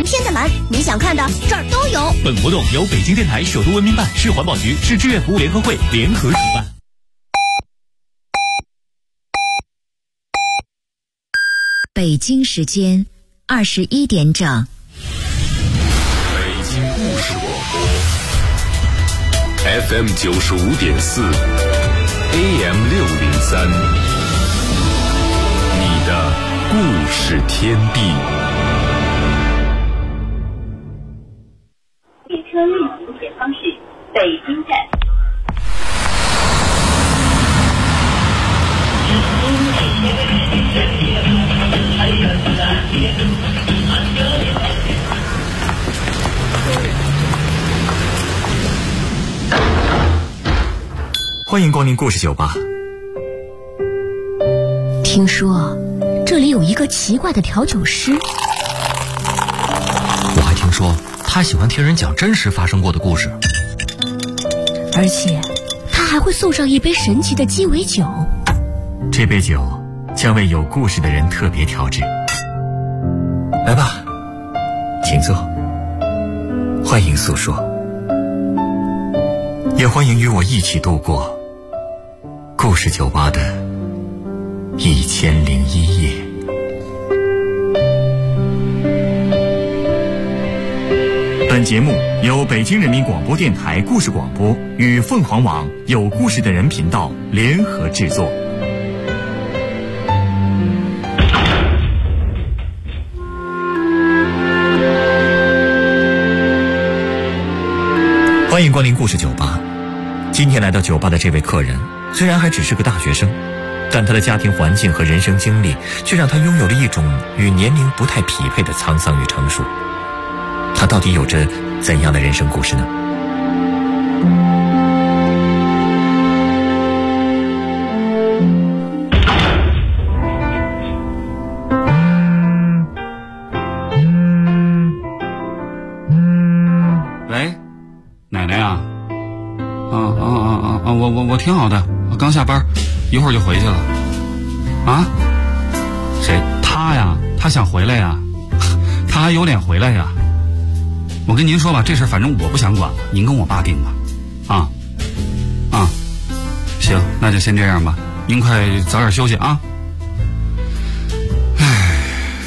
天的蓝，你想看的这儿都有。 本活动由北京电台首都文明办、市环保局、市志愿服务联合会联合主办。 北京时间21点整。 北京故事广播 FM 95.4 AM 603，你的故事天地。 列车运行前方是北京站。 欢迎光临故事酒吧。 听说这里有一个奇怪的调酒师， 我还听说他喜欢听人讲真实发生过的故事， 而且他还会送上一杯神奇的鸡尾酒。 这杯酒将为有故事的人特别调制。来吧，请坐，欢迎诉说，也欢迎与我一起度过故事酒吧的1001夜。本节目由北京人民广播电台故事广播与凤凰网有故事的人频道联合制作。欢迎光临故事酒吧。今天来到酒吧的这位客人，虽然还只是个大学生，但他的家庭环境和人生经历却让他拥有了一种与年龄不太匹配的沧桑与成熟。他到底有着怎样的人生故事呢？ 喂，奶奶啊，我挺好的，我刚下班，一会儿就回去了。啊？谁？他呀？他想回来呀？他还有脸回来呀？我跟您说吧，这事反正我不想管了，您跟我爸定吧。行，那就先这样吧，您快早点休息啊。唉，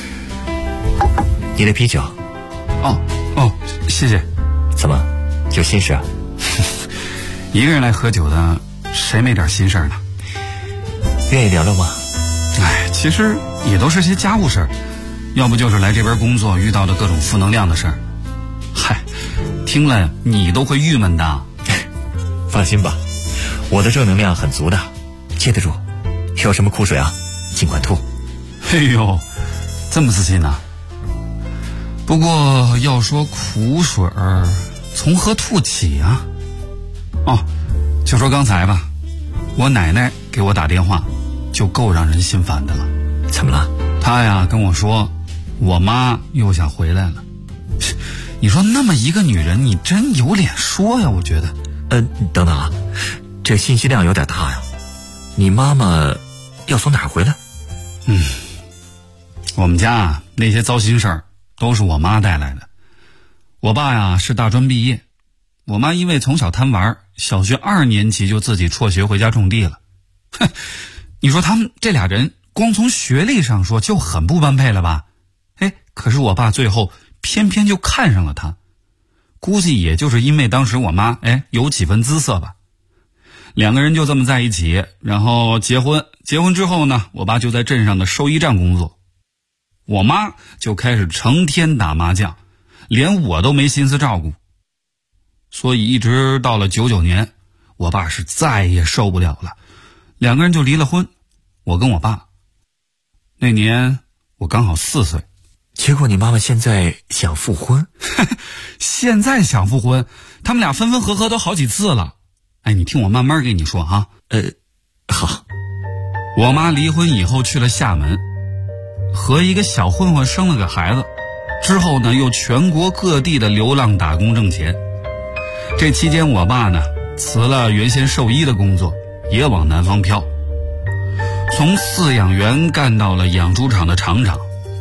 你的啤酒。 哦，谢谢。 怎么，有心事啊？ 一个人来喝酒的，谁没点心事呢？ 愿意聊聊吗？ 其实也都是些家务事儿，要不就是来这边工作遇到的各种负能量的事儿。嗨，听了你都会郁闷的。 放心吧，我的正能量很足的，接得住。有什么苦水啊，尽管吐。 哎呦，这么自信呢？不过要说苦水儿，从何吐起啊？就说刚才吧，我奶奶给我打电话，就够让人心烦的了。 怎么了？ 她呀跟我说，我妈又想回来了。你说那么一个女人，你真有脸说呀？我觉得。 等等啊，这信息量有点大呀。你妈妈要从哪儿回来？ 我们家啊那些糟心事儿都是我妈带来的。我爸呀是大专毕业，我妈因为从小贪玩，小学2年级就自己辍学回家种地了。你说他们这俩人光从学历上说就很不般配了吧？可是我爸最后偏偏就看上了她，估计也就是因为当时我妈有几分姿色吧。两个人就这么在一起，然后结婚之后呢，我爸就在镇上的兽医站工作，我妈就开始成天打麻将，连我都没心思照顾。所以一直到了99年，我爸是再也受不了了，两个人就离了婚。我跟我爸那年我刚好4岁。 结果你妈妈现在想复婚？ 现在想复婚，他们俩分分合合都好几次了。你听我慢慢跟你说啊。 好。 我妈离婚以后去了厦门，和一个小混混生了个孩子，之后呢又全国各地的流浪打工挣钱。这期间我爸呢辞了原先兽医的工作，也往南方飘，从饲养员干到了养猪场的厂长。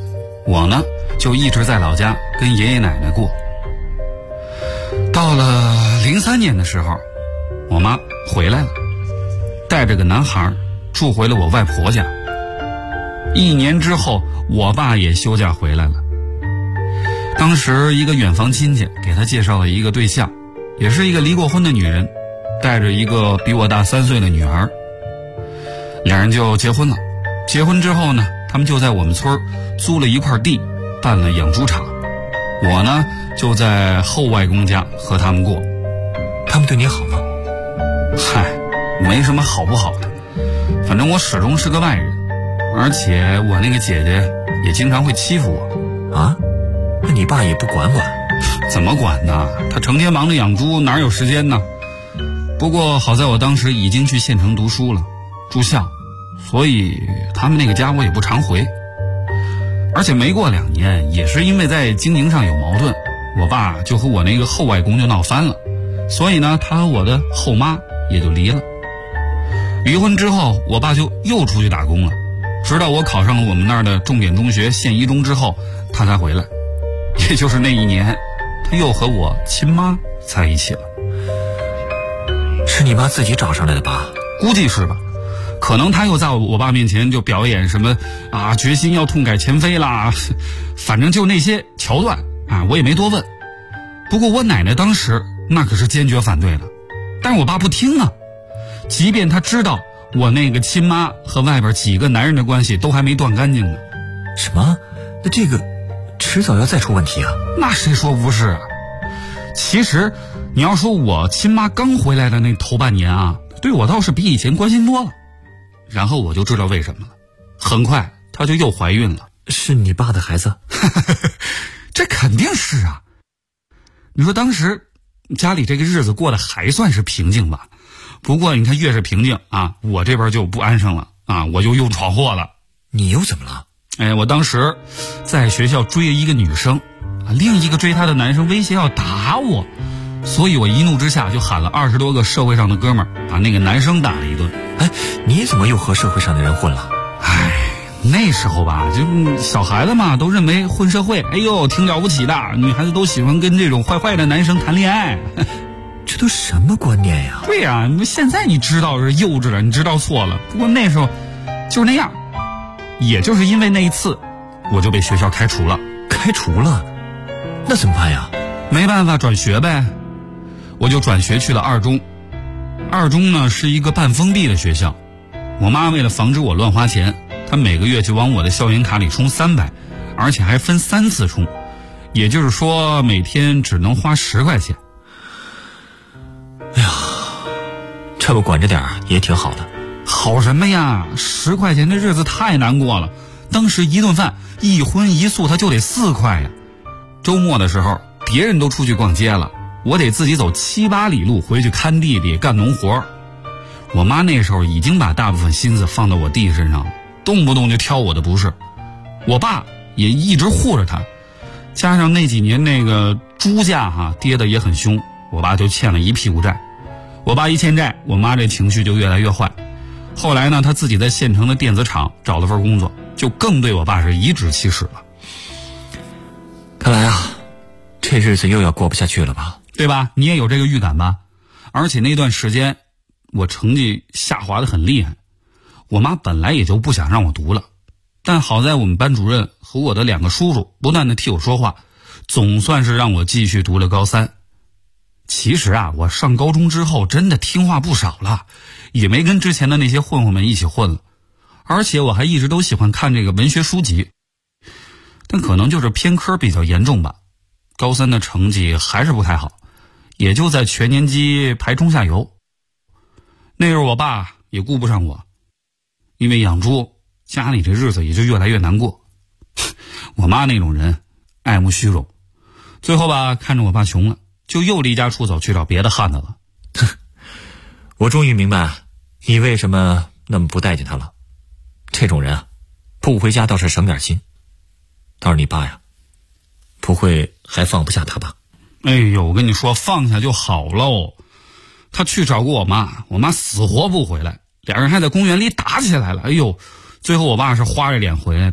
我呢就一直在老家跟爷爷奶奶过。到了03年的时候，我妈回来了，带着个男孩住回了我外婆家。1年之后，我爸也休假回来了。当时一个远房亲戚给他介绍了一个对象，也是一个离过婚的女人，带着一个比我大3岁的女儿。两人就结婚了。结婚之后呢，他们就在我们村租了一块地，办了养猪场。我呢就在后外公家和他们过。 他们对你好吗？ 嗨，没什么好不好的，反正我始终是个外人，而且我那个姐姐也经常会欺负我。 啊？那你爸也不管管？ 怎么管呢？他成天忙着养猪，哪有时间呢？不过好在我当时已经去县城读书了，住校，所以他们那个家我也不常回。而且没过2年，也是因为在经营上有矛盾，我爸就和我那个后外公就闹翻了，所以呢，他和我的后妈也就离了。离婚之后，我爸就又出去打工了，直到我考上了我们那儿的重点中学县一中之后，他才回来。也就是那1年，他又和我亲妈在一起了。 是你妈自己找上来的吧？ 估计是吧。可能他又在我爸面前就表演什么啊，决心要痛改前非啦，反正就那些桥段啊，我也没多问。不过我奶奶当时那可是坚决反对的，但是我爸不听啊。即便他知道我那个亲妈和外边几个男人的关系都还没断干净呢。 什么？那这个迟早要再出问题啊？ 那谁说不是啊？其实你要说我亲妈刚回来的那头半年啊，对我倒是比以前关心多了。然后我就知道为什么了，很快她就又怀孕了。 是你爸的孩子？ 这肯定是啊。你说当时家里这个日子过得还算是平静吧，不过你看越是平静啊，我这边就不安生了啊，我就又闯祸了。 你又怎么了？ 我当时在学校追了一个女生，另一个追她的男生威胁要打我，所以我一怒之下就喊了20多个社会上的哥们儿，把那个男生打了一顿。 你怎么又和社会上的人混了？ 那时候吧，就小孩子嘛，都认为混社会，哎呦，挺了不起的，女孩子都喜欢跟这种坏坏的男生谈恋爱。 这都什么观念呀？ 对呀，现在你知道是幼稚了，你知道错了。不过那时候就是那样，也就是因为那一次，我就被学校开除了。 开除了？那怎么办呀？ 没办法，转学呗。我就转学去了2中。2中呢是一个半封闭的学校，我妈为了防止我乱花钱，她每个月就往我的校园卡里充300，而且还分3次充，也就是说每天只能花10块钱。 哎呀，这么管着点也挺好的。 好什么呀，10块钱的日子太难过了。当时一顿饭一荤一素它就得4块呀。周末的时候别人都出去逛街了，我得自己走7、8里路回去看弟弟干农活。我妈那时候已经把大部分心思放到我弟身上了，动不动就挑我的不是。我爸也一直护着他，加上那几年那个猪价跌得也很凶，我爸就欠了一屁股债。我爸一欠债，我妈这情绪就越来越坏。后来呢，他自己在县城的电子厂找了份工作，就更对我爸是颐指气使了。 看来啊，这日子又要过不下去了吧？ 对吧？你也有这个预感吧？而且那段时间我成绩下滑得很厉害，我妈本来也就不想让我读了，但好在我们班主任和我的2个叔叔不断地替我说话，总算是让我继续读了高3。其实啊，我上高中之后真的听话不少了，也没跟之前的那些混混们一起混了，而且我还一直都喜欢看这个文学书籍，但可能就是偏科比较严重吧。高3的成绩还是不太好，也就在全年级排中下游。那时候我爸也顾不上我，因为养猪，家里这日子也就越来越难过。我妈那种人爱慕虚荣，最后吧看着我爸穷了，就又离家出走去找别的汉子了。 我终于明白你为什么那么不待见他了。这种人啊，不回家倒是省点心。倒是你爸呀，不会还放不下他吧？ 哎呦，我跟你说，放下就好喽。他去找过我妈，我妈死活不回来，俩人还在公园里打起来了。哎呦，最后我爸是花着脸回来的。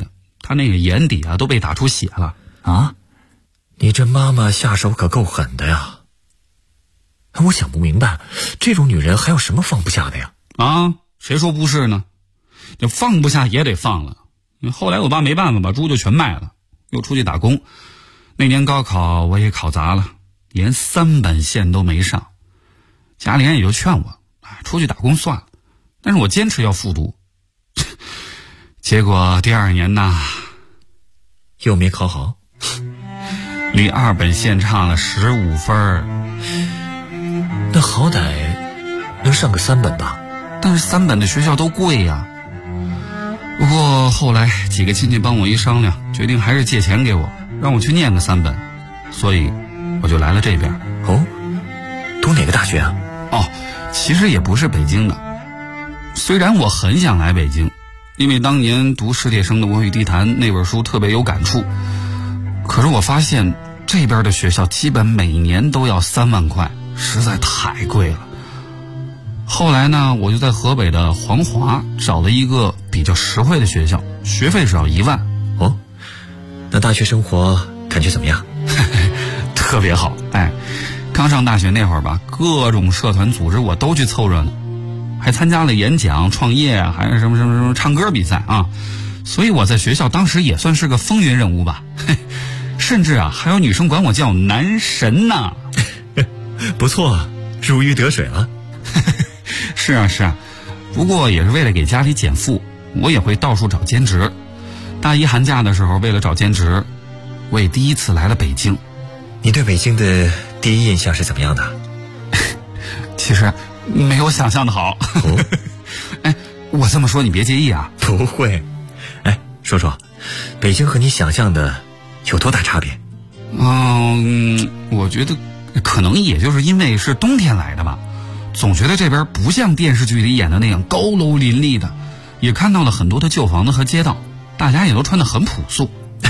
他那个眼底啊都被打出血了啊！你这妈妈下手可够狠的呀！我想不明白，这种女人还有什么放不下的呀？ 啊，谁说不是呢？就放不下也得放了。后来我爸没办法，把猪就全卖了，又出去打工。那年高考我也考砸了，连3本线都没上。家里人也就劝我，出去打工算了。但是我坚持要复读。结果第2年呢， 又没考好， 离2本线差了15分。 那好歹能上个3本吧？ 但是3本的学校都贵呀。不过后来几个亲戚帮我一商量，决定还是借钱给我，让我去念个3本，所以我就来了这边。 哦，读哪个大学啊？ 哦，其实也不是北京的。虽然我很想来北京，因为当年读史铁生的《我与地坛》那本书特别有感触，可是我发现这边的学校基本每年都要3万块，实在太贵了。后来呢，我就在河北的黄华找了一个比较实惠的学校，学费只要1万。 哦，那大学生活感觉怎么样？ 特别好。刚上大学那会儿吧，各种社团组织我都去凑热闹，还参加了演讲、创业，还是什么唱歌比赛啊。所以我在学校当时也算是个风云人物吧，甚至啊还有女生管我叫男神呢。 不错，如鱼得水了。 是啊，不过也是为了给家里减负，我也会到处找兼职。大一寒假的时候，为了找兼职，我也第一次来了北京。 你对北京的第一印象是怎么样的？ 其实没有想象的好。我这么说你别介意啊。 不会。说说北京和你想象的有多大差别？ 我觉得可能也就是因为是冬天来的吧，总觉得这边不像电视剧里演的那样高楼林立的，也看到了很多的旧房子和街道，大家也都穿得很朴素。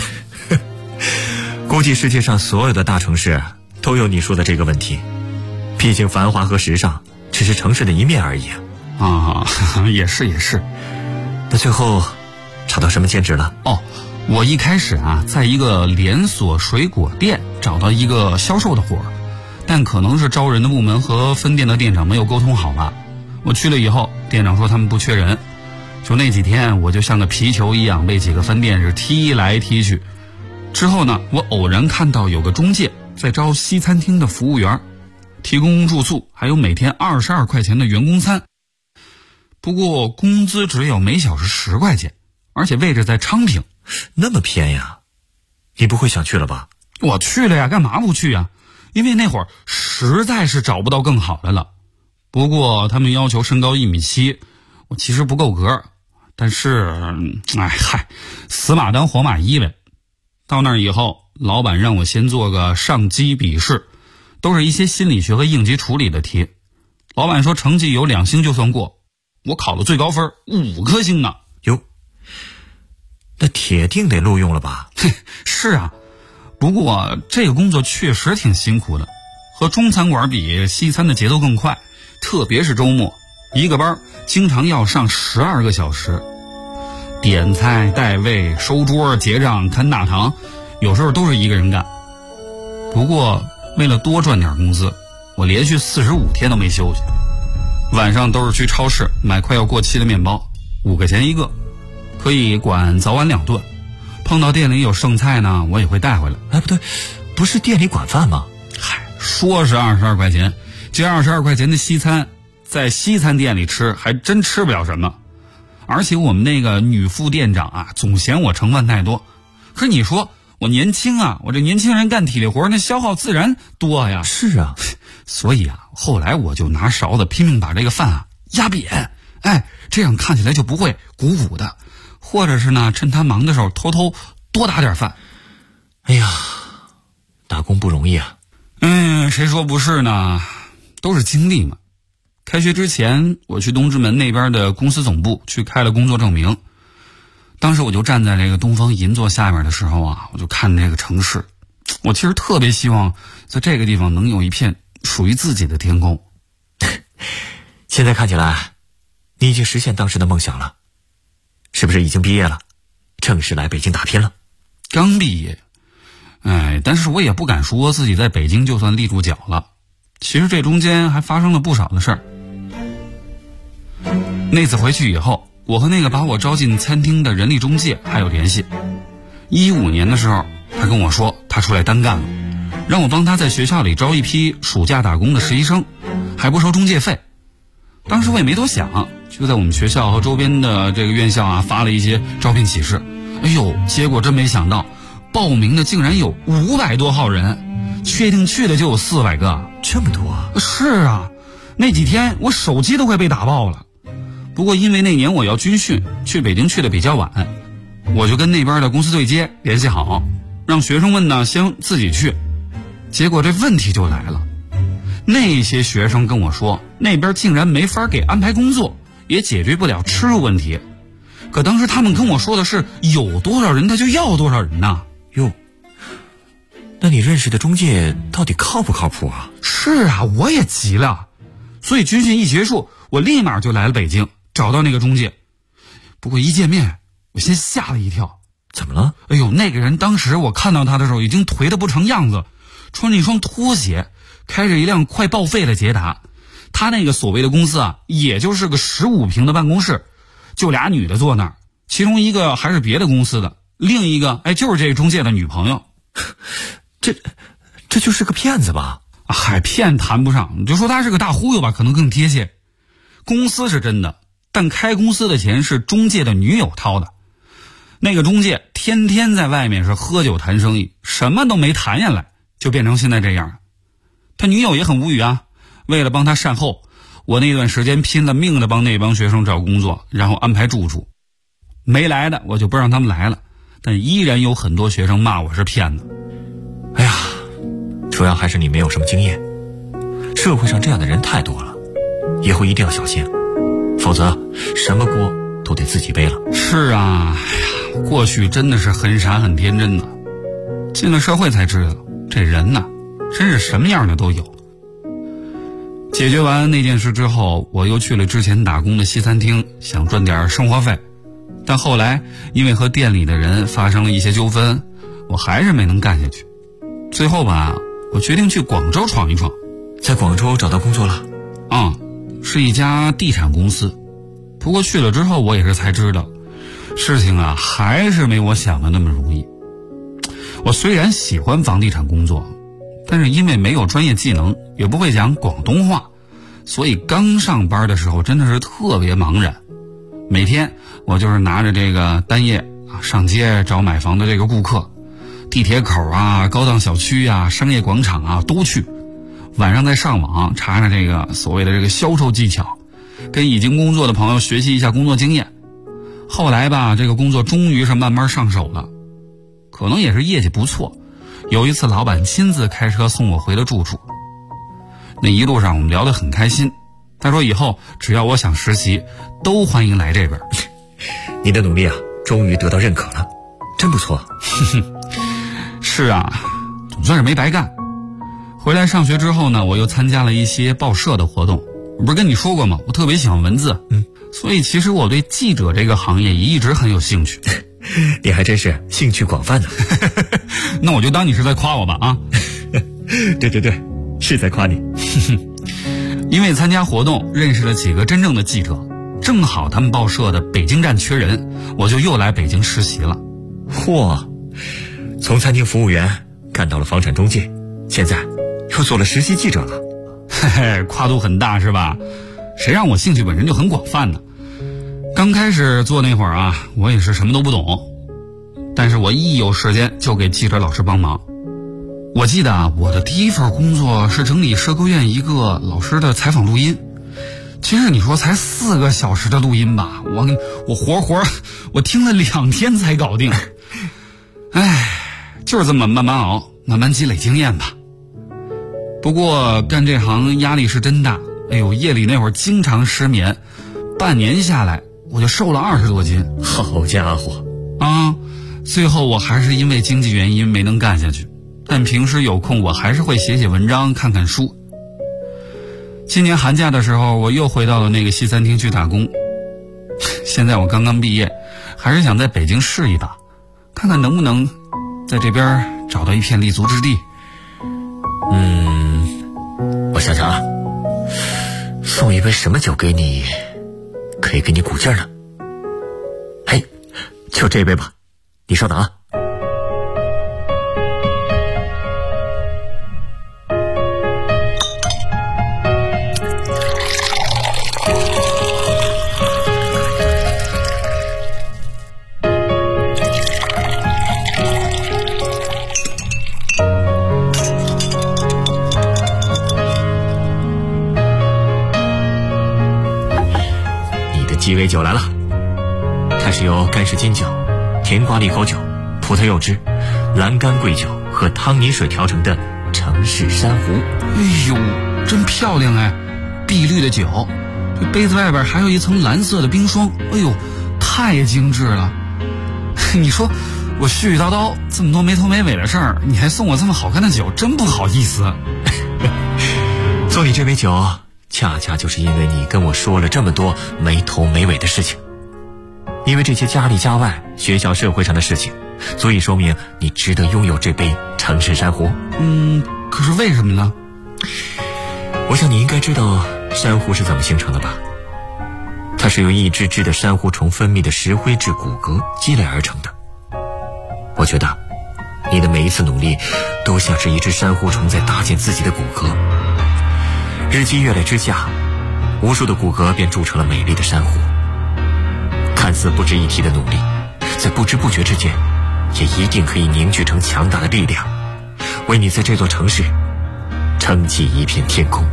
估计世界上所有的大城市都有你说的这个问题，毕竟繁华和时尚只是城市的一面而已啊。也是。 那最后找到什么兼职了？ 我一开始在一个连锁水果店找到一个销售的活儿，但可能是招人的部门和分店的店长没有沟通好吧。我去了以后，店长说他们不缺人，就那几天我就像个皮球一样被几个分店是踢来踢去。之后呢，我偶然看到有个中介在招西餐厅的服务员，提供住宿，还有每天22块钱的员工餐。不过工资只有每小时10块钱，而且位置在昌平。 那么偏呀？你不会想去了吧？ 我去了呀，干嘛不去呀？因为那会儿实在是找不到更好的了。不过他们要求身高1.7米，我其实不够格，但是死马当活马医呗。到那儿以后，老板让我先做个上机笔试，都是一些心理学和应急处理的题。老板说成绩有2星就算过，我考了最高分5颗星呢。 哟，那铁定得录用了吧？ 是啊，不过这个工作确实挺辛苦的，和中餐馆比，西餐的节奏更快，特别是周末，一个班经常要上12个小时。点菜、带位、收桌、结账、看大堂，有时候都是一个人干。不过为了多赚点工资，我连续45天都没休息。晚上都是去超市买快要过期的面包，5块钱一个，可以管早晚2顿。碰到店里有剩菜呢，我也会带回来。 不对，不是店里管饭吗？ 说是22块钱，这22块钱的西餐，在西餐店里吃还真吃不了什么。而且我们那个女副店长总嫌我成分太多。可是你说我年轻我这年轻人干体力活那消耗自然多呀。 是啊， 所以后来我就拿勺子拼命把这个饭压扁，这样看起来就不会鼓鼓的。或者是呢，趁他忙的时候偷偷多打点饭。 哎呀，打工不容易啊。 谁说不是呢？都是经历嘛。开学之前，我去东直门那边的公司总部去开了工作证明。当时我就站在这个东方银座下面的时候我就看这个城市。我其实特别希望在这个地方能有一片属于自己的天空。 现在看起来，你已经实现当时的梦想了，是不是已经毕业了？ 正式来北京打拼了。 刚毕业，但是我也不敢说自己在北京就算立住脚了。其实这中间还发生了不少的事儿。那次回去以后，我和那个把我招进餐厅的人力中介还有联系。15年的时候，他跟我说他出来单干了，让我帮他在学校里招一批暑假打工的实习生，还不收中介费。当时我也没多想，就在我们学校和周边的这个院校发了一些招聘启事。结果真没想到，报名的竟然有500多号人，确定去的就有400个。 这么多啊？ 是啊，那几天我手机都快被打爆了。不过因为那年我要军训，去北京去的比较晚，我就跟那边的公司对接联系好，让学生们呢先自己去。结果这问题就来了，那些学生跟我说，那边竟然没法给安排工作，也解决不了吃住问题。可当时他们跟我说的是有多少人他就要多少人呐。 那你认识的中介到底靠不靠谱啊？ 是啊，我也急了。所以军训一结束，我立马就来了北京，找到那个中介。不过一见面，我先吓了一跳。 怎么了？ 那个人当时我看到他的时候已经颓得不成样子，穿着一双拖鞋，开着一辆快报废的捷达。他那个所谓的公司也就是个15平的办公室，就俩女的坐那儿，其中一个还是别的公司的，另一个就是这个中介的女朋友。 这就是个骗子吧？ 骗谈不上，你就说他是个大忽悠吧，可能更贴切。公司是真的，但开公司的钱是中介的女友掏的。那个中介天天在外面是喝酒谈生意，什么都没谈下来，就变成现在这样。他女友也很无语啊，为了帮他善后，我那段时间拼了命的帮那帮学生找工作，然后安排住处。没来的我就不让他们来了，但依然有很多学生骂我是骗子。 主要还是你没有什么经验，社会上这样的人太多了，以后一定要小心，否则什么锅都得自己背了。 是啊，过去真的是很傻很天真的，进了社会才知道，这人呢，真是什么样的都有。解决完那件事之后，我又去了之前打工的西餐厅，想赚点生活费，但后来因为和店里的人发生了一些纠纷，我还是没能干下去。最后吧，我决定去广州闯一闯。 在广州找到工作了？ 是一家地产公司。不过去了之后，我也是才知道，事情还是没我想的那么容易。我虽然喜欢房地产工作，但是因为没有专业技能，也不会讲广东话，所以刚上班的时候真的是特别茫然。每天我就是拿着这个单页上街找买房的这个顾客，地铁口高档小区商业广场都去。晚上再上网查查这个所谓的这个销售技巧，跟已经工作的朋友学习一下工作经验。后来吧，这个工作终于是慢慢上手了，可能也是业绩不错。有一次老板亲自开车送我回了住处，那一路上我们聊得很开心。他说以后只要我想实习，都欢迎来这边。 你的努力终于得到认可了，真不错。 是啊，总算是没白干。回来上学之后呢，我又参加了一些报社的活动。我不是跟你说过吗？我特别喜欢文字，所以其实我对记者这个行业也一直很有兴趣。 你还真是兴趣广泛呢。 那我就当你是在夸我吧对，是在夸你。 因为参加活动认识了几个真正的记者，正好他们报社的北京站缺人，我就又来北京实习了。 从餐厅服务员干到了房产中介，现在又做了实习记者了。 跨度很大是吧？谁让我兴趣本身就很广泛呢？刚开始做那会儿我也是什么都不懂，但是我一有时间就给记者老师帮忙。我记得我的第一份工作是整理社科院一个老师的采访录音。其实你说才4个小时的录音吧，我活我听了2天才搞定。就是这么慢慢熬，慢慢积累经验吧。不过干这行压力是真大，夜里那会儿经常失眠，半年下来我就瘦了20多斤。 好家伙最后我还是因为经济原因没能干下去，但平时有空我还是会写写文章，看看书。今年寒假的时候，我又回到了那个西餐厅去打工。 现在我刚刚毕业，还是想在北京试一把，看看能不能在这边找到一片立足之地。 我想想啊，送一杯什么酒给你，可以给你鼓劲呢？嘿，就这杯吧，你稍等啊。鸡尾酒来了，它是由干式金酒、甜瓜利口酒、葡萄柚汁、蓝干桂酒和汤泥水调成的城市珊瑚。 哎呦，真漂亮哎！碧绿的酒，这杯子外边还有一层蓝色的冰霜，哎呦，太精致了。你说我絮絮叨叨这么多没头没尾的事儿，你还送我这么好看的酒，真不好意思。 送你这杯酒，恰恰就是因为你跟我说了这么多没头没尾的事情，因为这些家里家外、学校社会上的事情，所以说明你值得拥有这杯城市珊瑚。 可是为什么呢？ 我想你应该知道珊瑚是怎么形成的吧？它是由一只只的珊瑚虫分泌的石灰质骨骼积累而成的。我觉得你的每一次努力都像是一只珊瑚虫在搭建自己的骨骼，日积月累之下，无数的骨骼便铸成了美丽的珊瑚。看似不值一提的努力，在不知不觉之间，也一定可以凝聚成强大的力量，为你在这座城市撑起一片天空。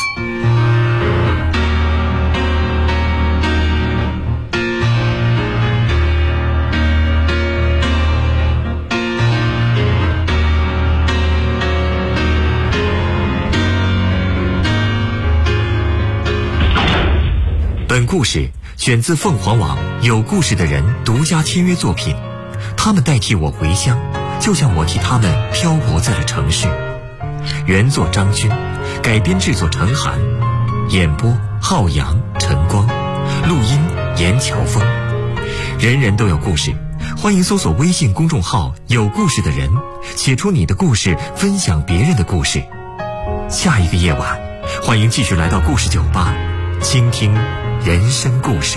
本故事选自凤凰网有故事的人独家签约作品，他们代替我回乡，就像我替他们漂泊在了城市。原作张军，改编制作陈寒，演播浩洋、陈光，录音严乔峰。人人都有故事，欢迎搜索微信公众号有故事的人，写出你的故事，分享别人的故事。下一个夜晚，欢迎继续来到故事酒吧，倾听人生故事。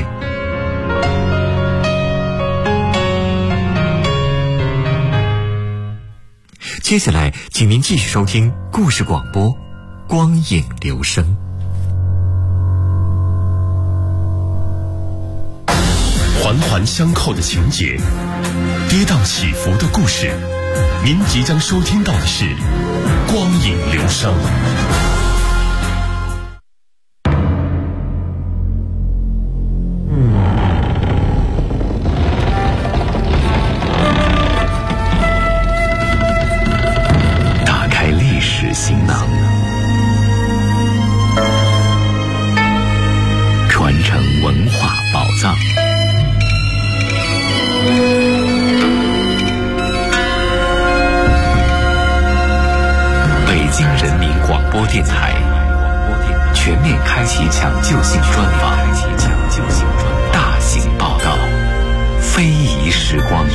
接下来请您继续收听故事广播《光影留声》。 环环相扣的情节，跌宕起伏的故事，您即将收听到的是《光影留声》。行囊，传承文化宝藏。北京人民广播电台全面开启抢救性专访，大型报道，非遗时光。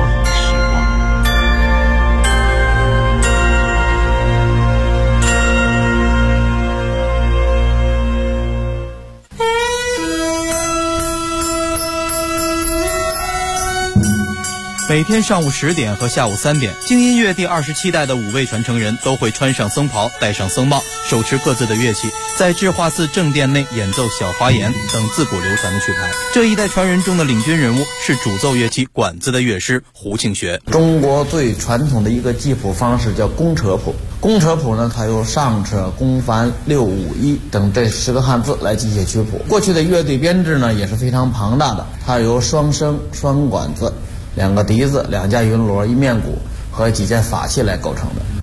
每天上午10点和下午3点，京音乐第27代的5位传承人都会穿上僧袍，戴上僧帽，手持各自的乐器，在智化寺正殿内演奏小花言等自古流传的曲牌。这一代传人中的领军人物是主奏乐器管子的乐师胡庆学。 中国最传统的一个记谱方式叫宫扯谱。宫扯谱呢，它由上扯、宫繁、六五一等这10个汉字来记写曲谱。过去的乐队编制呢也是非常庞大的，它由双笙、双管子、2个笛子、2架云锣、1面鼓和几件法器来构成的。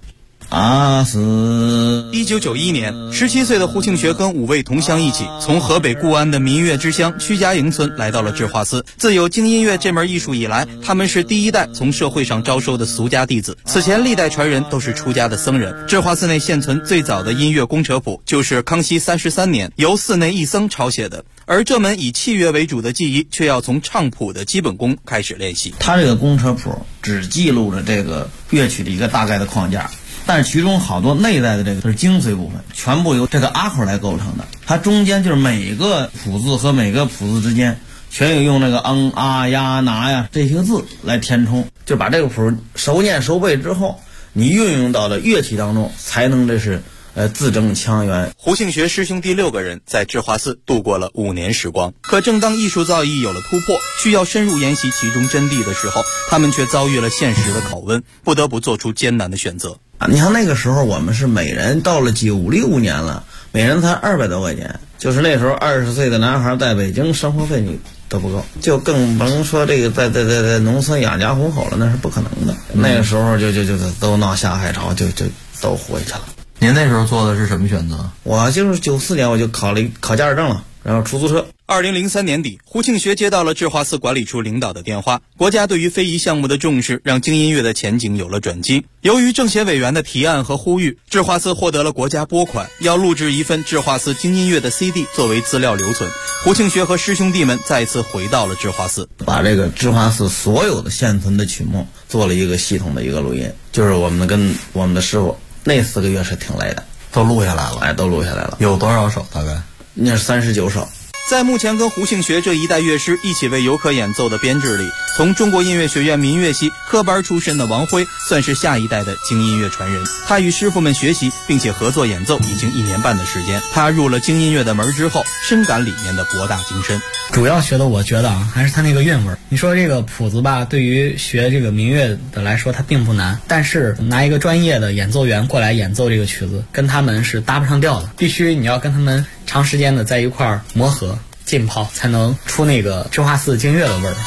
阿斯。 1991年，17岁的胡庆学跟5位同乡一起，从河北固安的民乐之乡屈家营村来到了智化寺。自有京音乐这门艺术以来，他们是第一代从社会上招收的俗家弟子。此前历代传人都是出家的僧人。智化寺内现存最早的音乐工扯谱，就是康熙33年由寺内一僧抄写的。而这门以器乐为主的技艺，却要从唱谱的基本功开始练习。 他这个工扯谱只记录了这个乐曲的一个大概的框架，但是其中好多内在的这个是精髓部分，全部由这个阿口来构成的。它中间就是每个谱字和每个谱字之间全有用那个啊呀拿呀这些字来填充，就把这个谱熟念熟背之后，你运用到了乐器当中，才能这是字正腔圆。 胡庆学师兄弟6个人在智化寺度过了5年时光。可正当艺术造诣有了突破，需要深入研习其中真谛的时候，他们却遭遇了现实的拷问，不得不做出艰难的选择。 你看那个时候我们是每人到了96年了，每人才200多块钱，就是那时候20岁的男孩在北京生活费你都不够，就更甭说这个在农村养家糊口了，那是不可能的。那个时候就都闹下海潮，就都回去了。 您那时候做的是什么选择？ 我就是94年我就考驾驶证了，然后出租车。 2003年底，胡庆学接到了智化寺管理处领导的电话，国家对于非遗项目的重视让京音乐的前景有了转机。由于政协委员的提案和呼吁，智化寺获得了国家拨款，要录制一份智化寺京音乐的 CD 作为资料留存。胡庆学和师兄弟们再次回到了智化寺， 把这个智化寺所有的现存的曲目做了一个系统的一个录音，就是我们跟我们的师傅那4个月是挺累的， 都录下来了。 都录下来了。 有多少首？大概那是39首。 在目前跟胡庆学这一代乐师一起为游客演奏的编制里，从中国音乐学院民乐系科班出身的王辉算是下一代的京音乐传人。他与师傅们学习并且合作演奏已经1年半的时间。他入了京音乐的门之后，深感里面的博大精深。 主要学的我觉得还是他那个韵味。你说这个谱子吧，对于学这个民乐的来说它并不难，但是拿一个专业的演奏员过来演奏这个曲子，跟他们是搭不上调的。必须你要跟他们长时间的在一块儿磨合浸泡，才能出那个智化寺京乐的味儿。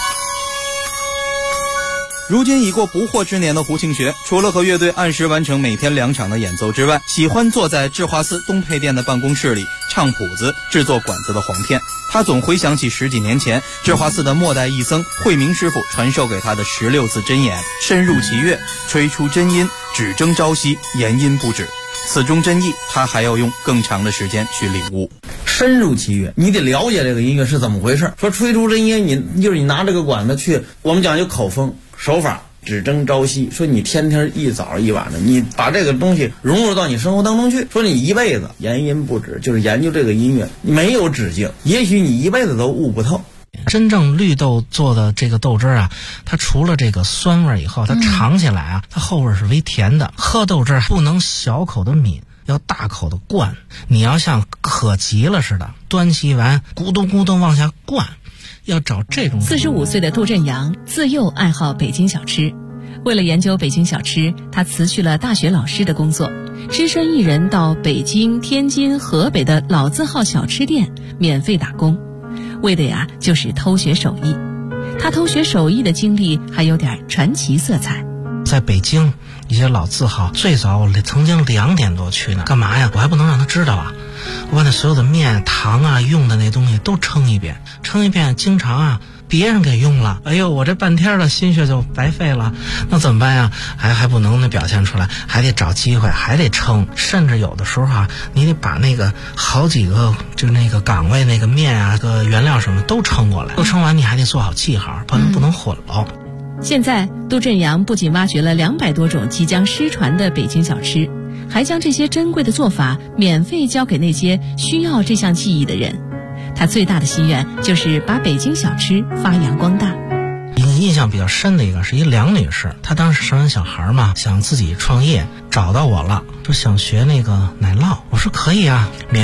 如今已过不惑之年的胡庆学，除了和乐队按时完成每天2场的演奏之外，喜欢坐在智化寺东配殿的办公室里唱谱子、制作管子的簧片。他总回想起10几年前智化寺的末代义僧慧明师傅传授给他的16字真言：深入其乐，吹出真音，只争朝夕，言音不止。此中真意，他还要用更长的时间去领悟。 深入其乐，你得了解这个音乐是怎么回事。说吹出真音，你拿这个管子去，我们讲究口风手法，只争朝夕。说你天天一早一晚的，你把这个东西融入到你生活当中去。说你一辈子言音不止，就是研究这个音乐没有止境，也许你一辈子都悟不透。 真正绿豆做的这个豆汁啊，它除了这个酸味以后，它尝起来啊，它后味是微甜的。喝豆汁不能小口的抿，要大口的灌，你要像渴急了似的，端起完咕咚咕咚往下灌，要找这种。 45岁的杜振阳自幼爱好北京小吃，为了研究北京小吃，他辞去了大学老师的工作，只身一人到北京、天津、河北的老字号小吃店免费打工，为的呀就是偷学手艺。他偷学手艺的经历还有点传奇色彩。 在北京一些老字号，最早我曾经2点多去呢，干嘛呀？我还不能让他知道啊！我把那所有的面、糖啊、用的那东西都称一遍，经常啊别人给用了，哎呦，我这半天的心血就白费了，那怎么办呀？还不能表现出来，还得找机会，还得称，甚至有的时候啊，你得把那个好几个就那个岗位那个面啊、个原料什么都称过来，都称完你还得做好记号，不能混喽。 现在杜振阳不仅挖掘了200多种即将失传的北京小吃，还将这些珍贵的做法免费教给那些需要这项技艺的人。他最大的心愿就是把北京小吃发扬光大。 印象比较深的一个是一梁女士，她当时生完小孩嘛，想自己创业，找到我了，说想学那个奶酪，我说可以啊，免